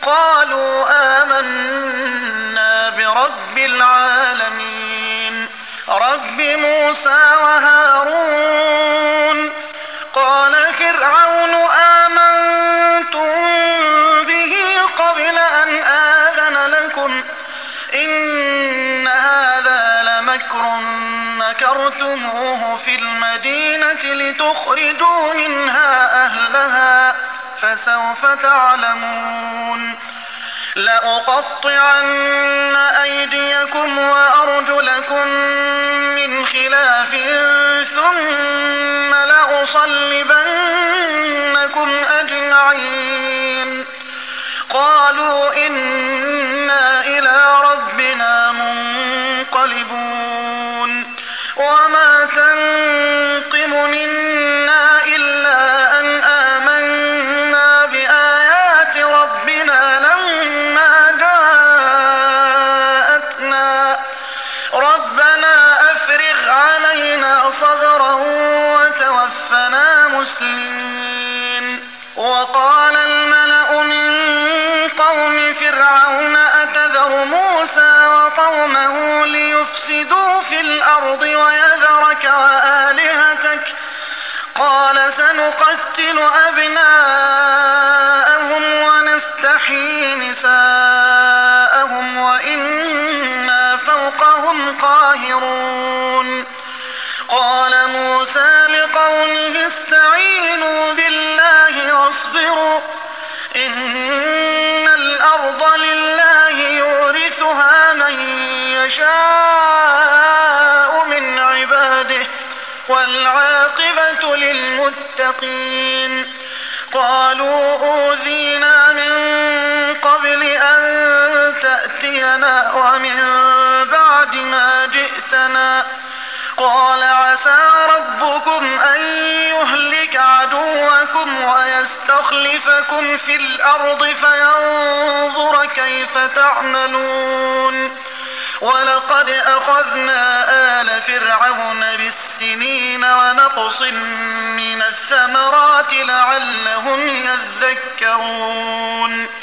قالوا آمنا برب العالمين رب موسى وهارون. قال فرعون آمنتم به قبل أن آذن لكم إن هذا لمكر مكرتموه في المدينة لتخرجوا منها أهلها فسوف تعلمون. لأقطعن أيديكم وأرجلكم من خلاف ثم لأصلبنكم أجمعين. قالوا إنا إلى ربنا منقلبون. وما تنقم منا إلا أن آمنا بآيات ربنا لما جاءتنا ربنا أفرغ علينا صبرا وتوفنا مسلمين. وقال الملأ من قوم فرعون أتذر موسى وقومه ليفسدوا في الأرض ويذرك وآلهتك قال سنقتل أبناءهم ونستحيي نساءهم وإنا فوقهم قاهرون. قال موسى لقومه استعينوا بالله واصبروا إن الأرض لله يورثها من يشاء من عباده والعاقبة للمتقين. قالوا أوذينا من قبل أن تأتينا ومن بعد ما جئتنا قال عسى ربكم أن يهلك عدوكم ويستخلفكم في الأرض فينظر كيف تعملون. ولقد أخذنا آل فرعون بالسنين ونقص من الثمرات لعلهم يذكرون.